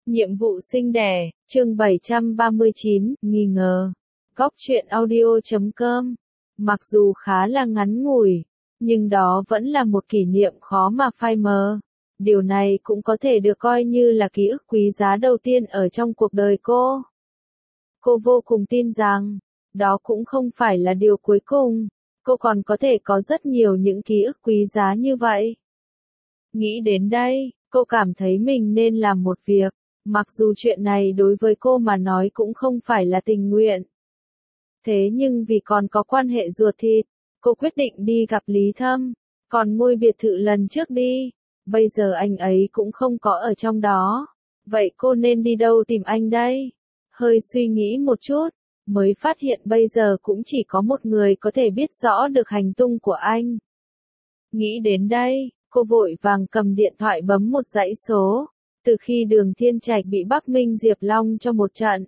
Nhiệm vụ sinh đẻ, chương 739, nghi ngờ. Góc truyện audio.com. Mặc dù khá là ngắn ngủi, nhưng đó vẫn là một kỷ niệm khó mà phai mờ. Điều này cũng có thể được coi như là ký ức quý giá đầu tiên ở trong cuộc đời cô. Cô vô cùng tin rằng, đó cũng không phải là điều cuối cùng, cô còn có thể có rất nhiều những ký ức quý giá như vậy. Nghĩ đến đây, cô cảm thấy mình nên làm một việc, mặc dù chuyện này đối với cô mà nói cũng không phải là tình nguyện. Thế nhưng vì còn có quan hệ ruột thịt, cô quyết định đi gặp Lý Thâm, còn ngôi biệt thự lần trước đi, bây giờ anh ấy cũng không có ở trong đó. Vậy cô nên đi đâu tìm anh đây? Hơi suy nghĩ một chút, mới phát hiện bây giờ cũng chỉ có một người có thể biết rõ được hành tung của anh. Nghĩ đến đây, cô vội vàng cầm điện thoại bấm một dãy số. Từ khi Đường Thiên Trạch bị Bắc Minh Diệp Long cho một trận,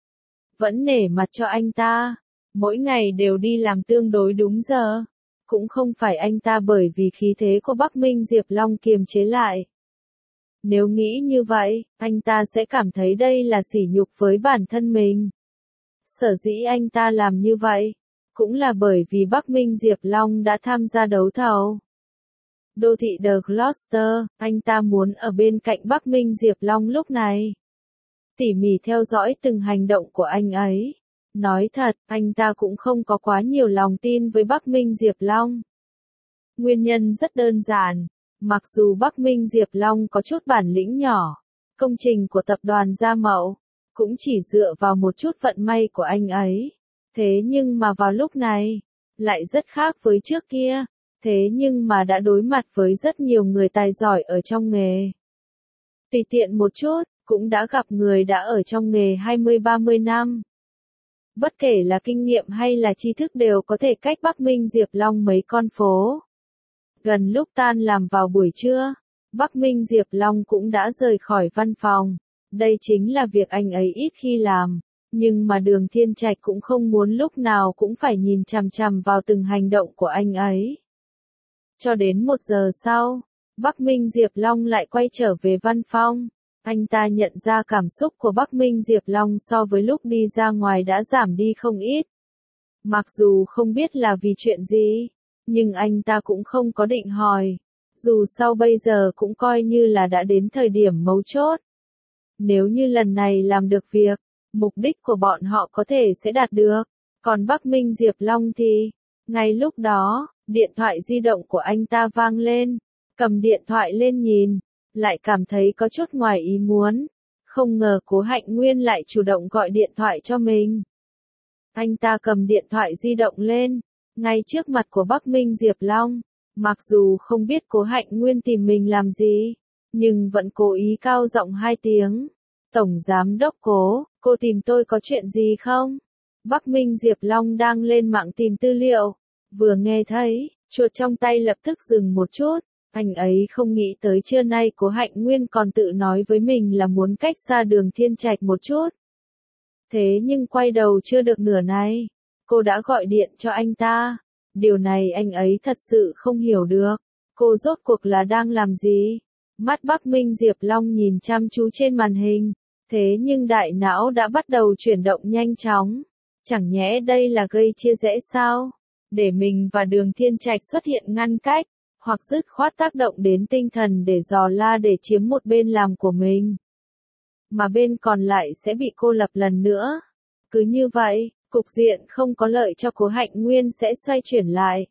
vẫn nể mặt cho anh ta, mỗi ngày đều đi làm tương đối đúng giờ. Cũng không phải anh ta bởi vì khí thế của Bắc Minh Diệp Long kiềm chế lại. Nếu nghĩ như vậy, anh ta sẽ cảm thấy đây là sỉ nhục với bản thân mình. Sở dĩ anh ta làm như vậy, cũng là bởi vì Bắc Minh Diệp Long đã tham gia đấu thầu đô thị The Gloucester, anh ta muốn ở bên cạnh Bắc Minh Diệp Long lúc này. Tỉ mỉ theo dõi từng hành động của anh ấy. Nói thật, anh ta cũng không có quá nhiều lòng tin với Bắc Minh Diệp Long. Nguyên nhân rất đơn giản, mặc dù Bắc Minh Diệp Long có chút bản lĩnh nhỏ, công trình của tập đoàn Gia Mậu, cũng chỉ dựa vào một chút vận may của anh ấy. Thế nhưng mà vào lúc này, lại rất khác với trước kia. Thế nhưng mà đã đối mặt với rất nhiều người tài giỏi ở trong nghề. Tùy tiện một chút, cũng đã gặp người đã ở trong nghề 20-30 năm. Bất kể là kinh nghiệm hay là tri thức đều có thể cách Bắc Minh Diệp Long mấy con phố. Gần lúc tan làm vào buổi trưa, Bắc Minh Diệp Long cũng đã rời khỏi văn phòng. Đây chính là việc anh ấy ít khi làm. Nhưng mà Đường Thiên Trạch cũng không muốn lúc nào cũng phải nhìn chằm chằm vào từng hành động của anh ấy. Cho đến 1 giờ sau, Bắc Minh Diệp Long lại quay trở về văn phòng. Anh ta nhận ra cảm xúc của Bắc Minh Diệp Long so với lúc đi ra ngoài đã giảm đi không ít. Mặc dù không biết là vì chuyện gì, nhưng anh ta cũng không có định hỏi. Dù sao bây giờ cũng coi như là đã đến thời điểm mấu chốt. Nếu như lần này làm được việc, mục đích của bọn họ có thể sẽ đạt được. Còn Bắc Minh Diệp Long thì, ngay lúc đó, điện thoại di động của anh ta vang lên, cầm điện thoại lên nhìn, lại cảm thấy có chút ngoài ý muốn. Không ngờ Cố Hạnh Nguyên lại chủ động gọi điện thoại cho mình. Anh ta cầm điện thoại di động lên, ngay trước mặt của Bắc Minh Diệp Long. Mặc dù không biết Cố Hạnh Nguyên tìm mình làm gì, nhưng vẫn cố ý cao giọng 2 tiếng. Tổng Giám đốc Cố, cô tìm tôi có chuyện gì không? Bắc Minh Diệp Long đang lên mạng tìm tư liệu. Vừa nghe thấy, chuột trong tay lập tức dừng một chút. Anh ấy không nghĩ tới trưa nay Cố Hạnh Nguyên còn tự nói với mình là muốn cách xa Đường Thiên Trạch một chút. Thế nhưng quay đầu chưa được nửa này, cô đã gọi điện cho anh ta. Điều này anh ấy thật sự không hiểu được. Cô rốt cuộc là đang làm gì? Mắt Bắc Minh Diệp Long nhìn chăm chú trên màn hình. Thế nhưng đại não đã bắt đầu chuyển động nhanh chóng. Chẳng nhẽ đây là gây chia rẽ sao? Để mình và Đường Thiên Trạch xuất hiện ngăn cách, hoặc dứt khoát tác động đến tinh thần để dò la để chiếm một bên làm của mình. Mà bên còn lại sẽ bị cô lập lần nữa. Cứ như vậy, cục diện không có lợi cho Cố Hạnh Nguyên sẽ xoay chuyển lại.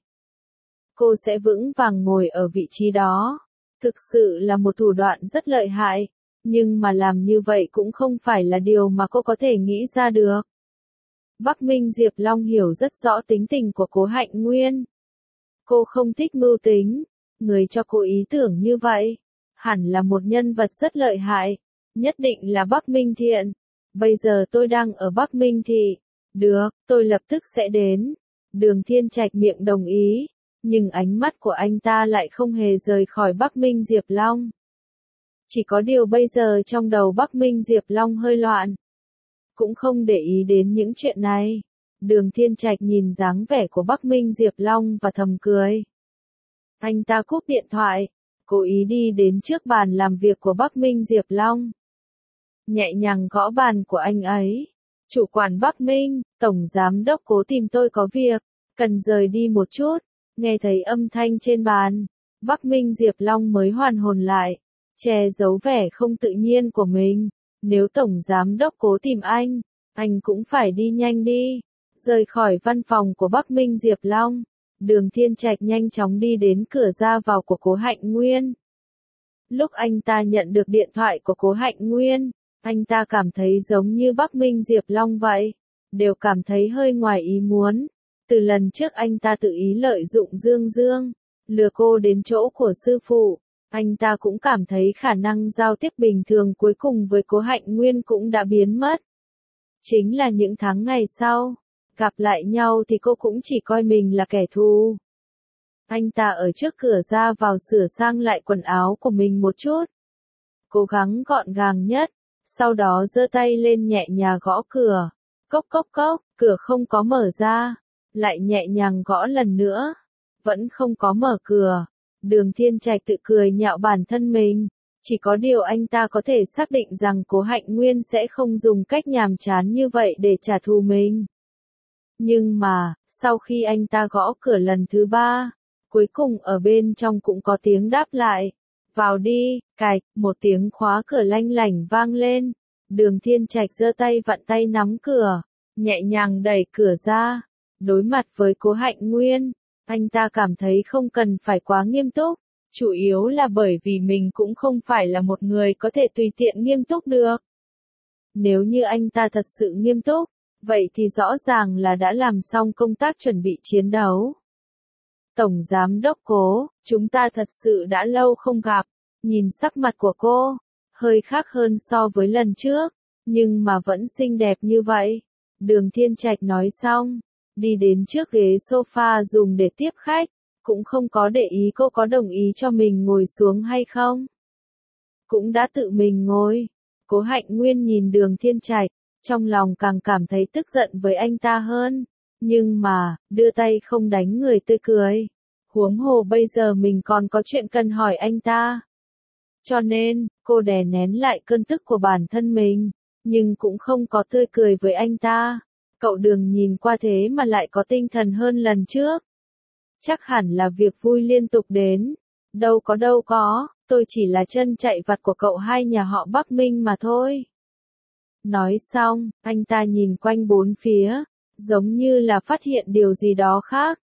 Cô sẽ vững vàng ngồi ở vị trí đó. Thực sự là một thủ đoạn rất lợi hại, nhưng mà làm như vậy cũng không phải là điều mà cô có thể nghĩ ra được. Bắc Minh Diệp Long hiểu rất rõ tính tình của Cố Hạnh Nguyên. Cô không thích mưu tính, người cho cô ý tưởng như vậy, hẳn là một nhân vật rất lợi hại, nhất định là Bắc Minh Thiện. Bây giờ tôi đang ở Bắc Minh Thị. Được, tôi lập tức sẽ đến. Đường Thiên Trạch miệng đồng ý, nhưng ánh mắt của anh ta lại không hề rời khỏi Bắc Minh Diệp Long. Chỉ có điều bây giờ trong đầu Bắc Minh Diệp Long hơi loạn. Cũng không để ý đến những chuyện này. Đường Thiên Trạch nhìn dáng vẻ của Bắc Minh Diệp Long và thầm cười. Anh ta cúp điện thoại, cố ý đi đến trước bàn làm việc của Bắc Minh Diệp Long. nhẹ nhàng gõ bàn của anh ấy. Chủ quản Bắc Minh, Tổng Giám đốc Cố tìm tôi có việc, cần rời đi một chút. Nghe thấy âm thanh trên bàn, Bắc Minh Diệp Long mới hoàn hồn lại, che giấu vẻ không tự nhiên của mình. Nếu Tổng Giám đốc Cố tìm anh cũng phải đi nhanh đi. Rời khỏi văn phòng của Bắc Minh Diệp Long, Đường Thiên Trạch nhanh chóng đi đến cửa ra vào của Cố Hạnh Nguyên. Lúc anh ta nhận được điện thoại của Cố Hạnh Nguyên, anh ta cảm thấy giống như Bắc Minh Diệp Long vậy, đều cảm thấy hơi ngoài ý muốn. Từ lần trước anh ta tự ý lợi dụng Dương Dương, lừa cô đến chỗ của sư phụ, anh ta cũng cảm thấy khả năng giao tiếp bình thường cuối cùng với Cố Hạnh Nguyên cũng đã biến mất. Chính là những tháng ngày sau, gặp lại nhau thì cô cũng chỉ coi mình là kẻ thù. Anh ta ở trước cửa ra vào sửa sang lại quần áo của mình một chút, cố gắng gọn gàng nhất, sau đó giơ tay lên nhẹ nhàng gõ cửa. Cốc cốc cốc, cửa không có mở ra, lại nhẹ nhàng gõ lần nữa, vẫn không có mở cửa. Đường Thiên Trạch tự cười nhạo bản thân mình, chỉ có điều anh ta có thể xác định rằng Cố Hạnh Nguyên sẽ không dùng cách nhàm chán như vậy để trả thù mình. Nhưng mà, sau khi anh ta gõ cửa lần thứ 3, cuối cùng ở bên trong cũng có tiếng đáp lại. Vào đi, cạch, một tiếng khóa cửa lanh lảnh vang lên. Đường Thiên Trạch giơ tay vặn tay nắm cửa, nhẹ nhàng đẩy cửa ra. Đối mặt với Cố Hạnh Nguyên, anh ta cảm thấy không cần phải quá nghiêm túc, chủ yếu là bởi vì mình cũng không phải là một người có thể tùy tiện nghiêm túc được. Nếu như anh ta thật sự nghiêm túc, vậy thì rõ ràng là đã làm xong công tác chuẩn bị chiến đấu. Tổng Giám đốc Cố, chúng ta thật sự đã lâu không gặp, nhìn sắc mặt của cô, hơi khác hơn so với lần trước, nhưng mà vẫn xinh đẹp như vậy. Đường Thiên Trạch nói xong, đi đến trước ghế sofa dùng để tiếp khách, cũng không có để ý cô có đồng ý cho mình ngồi xuống hay không. Cũng đã tự mình ngồi. Cố Hạnh Nguyên nhìn Đường Thiên Trạch, trong lòng càng cảm thấy tức giận với anh ta hơn. Nhưng mà, đưa tay không đánh người tươi cười. Huống hồ bây giờ mình còn có chuyện cần hỏi anh ta. Cho nên, cô đè nén lại cơn tức của bản thân mình, nhưng cũng không có tươi cười với anh ta. Cậu Đường nhìn qua thế mà lại có tinh thần hơn lần trước. Chắc hẳn là việc vui liên tục đến. Đâu có, tôi chỉ là chân chạy vặt của cậu hai nhà họ Bắc Minh mà thôi. Nói xong, anh ta nhìn quanh bốn phía, giống như là phát hiện điều gì đó khác.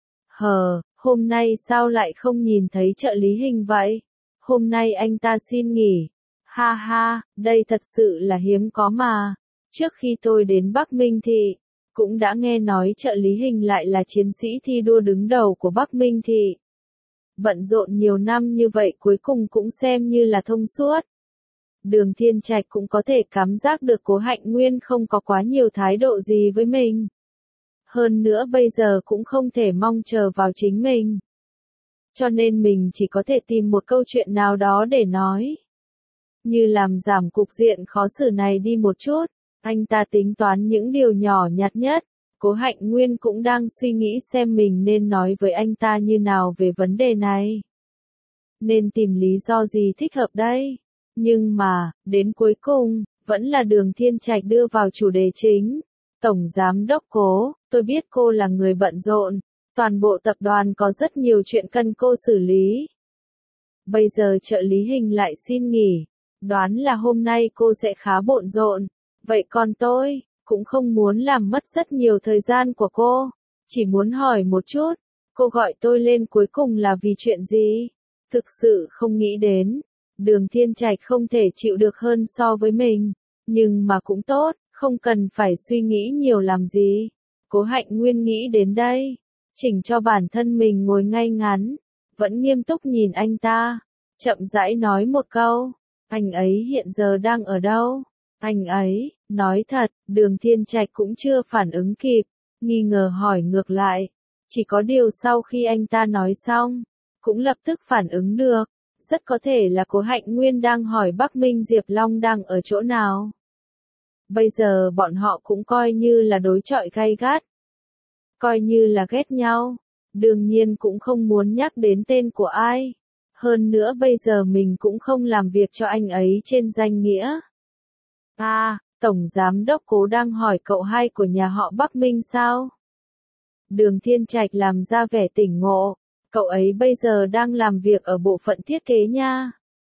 Hôm nay sao lại không nhìn thấy trợ lý Hình vậy? Hôm nay anh ta xin nghỉ. Ha ha, đây thật sự là hiếm có mà. Trước khi tôi đến Bắc Minh Thị, cũng đã nghe nói trợ lý Hình lại là chiến sĩ thi đua đứng đầu của Bắc Minh Thị. Bận rộn nhiều năm như vậy cuối cùng cũng xem như là thông suốt. Đường Thiên Trạch cũng có thể cảm giác được Cố Hạnh Nguyên không có quá nhiều thái độ gì với mình. Hơn nữa bây giờ cũng không thể mong chờ vào chính mình. Cho nên mình chỉ có thể tìm một câu chuyện nào đó để nói. Như làm giảm cục diện khó xử này đi một chút, anh ta tính toán những điều nhỏ nhặt nhất. Cố Hạnh Nguyên cũng đang suy nghĩ xem mình nên nói với anh ta như nào về vấn đề này. Nên tìm lý do gì thích hợp đây? Nhưng mà, đến cuối cùng, vẫn là Đường Thiên Trạch đưa vào chủ đề chính. Tổng Giám đốc Cố, tôi biết cô là người bận rộn, toàn bộ tập đoàn có rất nhiều chuyện cần cô xử lý. Bây giờ trợ lý Hình lại xin nghỉ, đoán là hôm nay cô sẽ khá bận rộn, vậy còn tôi, cũng không muốn làm mất rất nhiều thời gian của cô, chỉ muốn hỏi một chút, cô gọi tôi lên cuối cùng là vì chuyện gì? Thực sự không nghĩ đến. Đường Thiên Trạch không thể chịu được hơn so với mình, nhưng mà cũng tốt, không cần phải suy nghĩ nhiều làm gì. Cố Hạnh Nguyên nghĩ đến đây, chỉnh cho bản thân mình ngồi ngay ngắn, vẫn nghiêm túc nhìn anh ta, chậm rãi nói một câu, anh ấy hiện giờ đang ở đâu? Anh ấy, nói thật, Đường Thiên Trạch cũng chưa phản ứng kịp, nghi ngờ hỏi ngược lại, chỉ có điều sau khi anh ta nói xong, cũng lập tức phản ứng được. Rất có thể là Cố Hạnh Nguyên đang hỏi Bắc Minh Diệp Long đang ở chỗ nào. Bây giờ bọn họ cũng coi như là đối chọi gay gắt. Coi như là ghét nhau. Đương nhiên cũng không muốn nhắc đến tên của ai. Hơn nữa bây giờ mình cũng không làm việc cho anh ấy trên danh nghĩa. À, Tổng Giám đốc Cố đang hỏi cậu hai của nhà họ Bắc Minh sao? Đường Thiên Trạch làm ra vẻ tỉnh ngộ, cậu ấy bây giờ đang làm việc ở bộ phận thiết kế nha.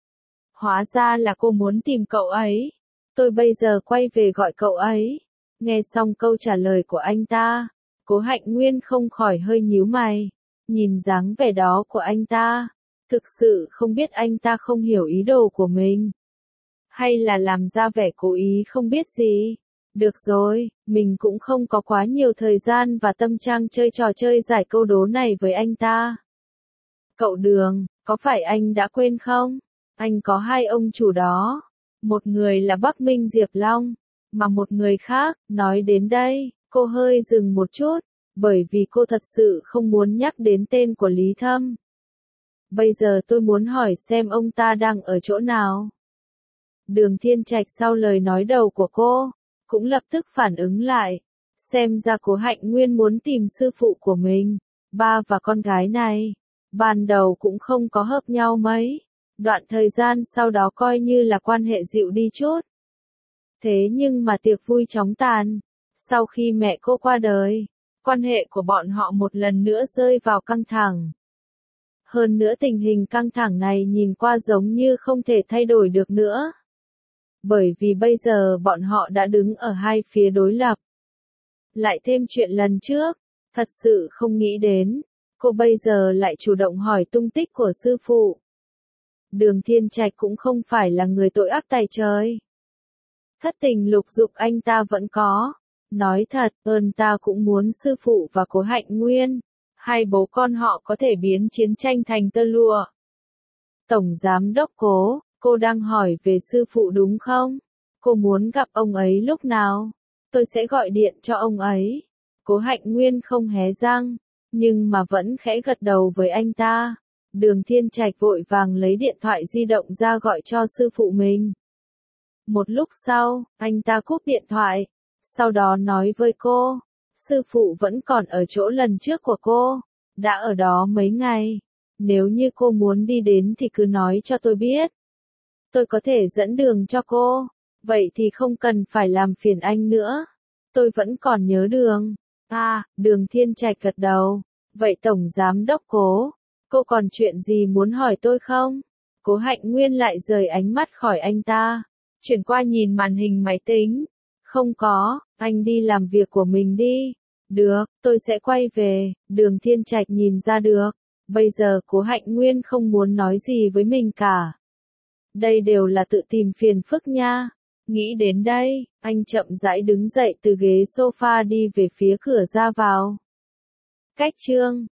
Hóa ra là cô muốn tìm cậu ấy. Tôi bây giờ quay về gọi cậu ấy. Nghe xong câu trả lời của anh ta, Cố Hạnh Nguyên không khỏi hơi nhíu mày. Nhìn dáng vẻ đó của anh ta, thực sự không biết anh ta không hiểu ý đồ của mình. Hay là làm ra vẻ cố ý không biết gì. Được rồi, mình cũng không có quá nhiều thời gian và tâm trạng chơi trò chơi giải câu đố này với anh ta. Cậu Đường, có phải anh đã quên không? Anh có hai ông chủ đó. Một người là Bắc Minh Diệp Long, mà một người khác, nói đến đây, cô hơi dừng một chút, bởi vì cô thật sự không muốn nhắc đến tên của Lý Thâm. Bây giờ tôi muốn hỏi xem ông ta đang ở chỗ nào. Đường Thiên Trạch sau lời nói đầu của cô, cũng lập tức phản ứng lại. Xem ra Cố Hạnh Nguyên muốn tìm sư phụ của mình. Ba và con gái này, ban đầu cũng không có hợp nhau mấy. Đoạn thời gian sau đó coi như là quan hệ dịu đi chút. Thế nhưng mà tiệc vui chóng tàn. Sau khi mẹ cô qua đời, quan hệ của bọn họ một lần nữa rơi vào căng thẳng. Hơn nữa tình hình căng thẳng này nhìn qua giống như không thể thay đổi được nữa. Bởi vì bây giờ bọn họ đã đứng ở hai phía đối lập. Lại thêm chuyện lần trước, thật sự không nghĩ đến, cô bây giờ lại chủ động hỏi tung tích của sư phụ. Đường Thiên Trạch cũng không phải là người tội ác tày trời. Thất tình lục dục anh ta vẫn có. Nói thật, ta cũng muốn sư phụ và Cố Hạnh Nguyên, hai bố con họ có thể biến chiến tranh thành tơ lụa. Tổng Giám đốc Cố, cô đang hỏi về sư phụ đúng không? Cô muốn gặp ông ấy lúc nào? Tôi sẽ gọi điện cho ông ấy. Cố Hạnh Nguyên không hé răng, nhưng mà vẫn khẽ gật đầu với anh ta. Đường Thiên Trạch vội vàng lấy điện thoại di động ra gọi cho sư phụ mình. Một lúc sau, anh ta cúp điện thoại, sau đó nói với cô, sư phụ vẫn còn ở chỗ lần trước của cô, đã ở đó mấy ngày. Nếu như cô muốn đi đến thì cứ nói cho tôi biết. Tôi có thể dẫn đường cho cô, vậy thì không cần phải làm phiền anh nữa. Tôi vẫn còn nhớ đường. À, Đường Thiên Trạch gật đầu. Vậy Tổng Giám đốc Cố, cô còn chuyện gì muốn hỏi tôi không? Cố Hạnh Nguyên lại rời ánh mắt khỏi anh ta, chuyển qua nhìn màn hình máy tính. Không có, anh đi làm việc của mình đi. Được, tôi sẽ quay về. Đường Thiên Trạch nhìn ra được. Bây giờ Cố Hạnh Nguyên không muốn nói gì với mình cả. Đây đều là tự tìm phiền phức nha. Nghĩ đến đây, anh chậm rãi đứng dậy từ ghế sofa đi về phía cửa ra vào. Cách chương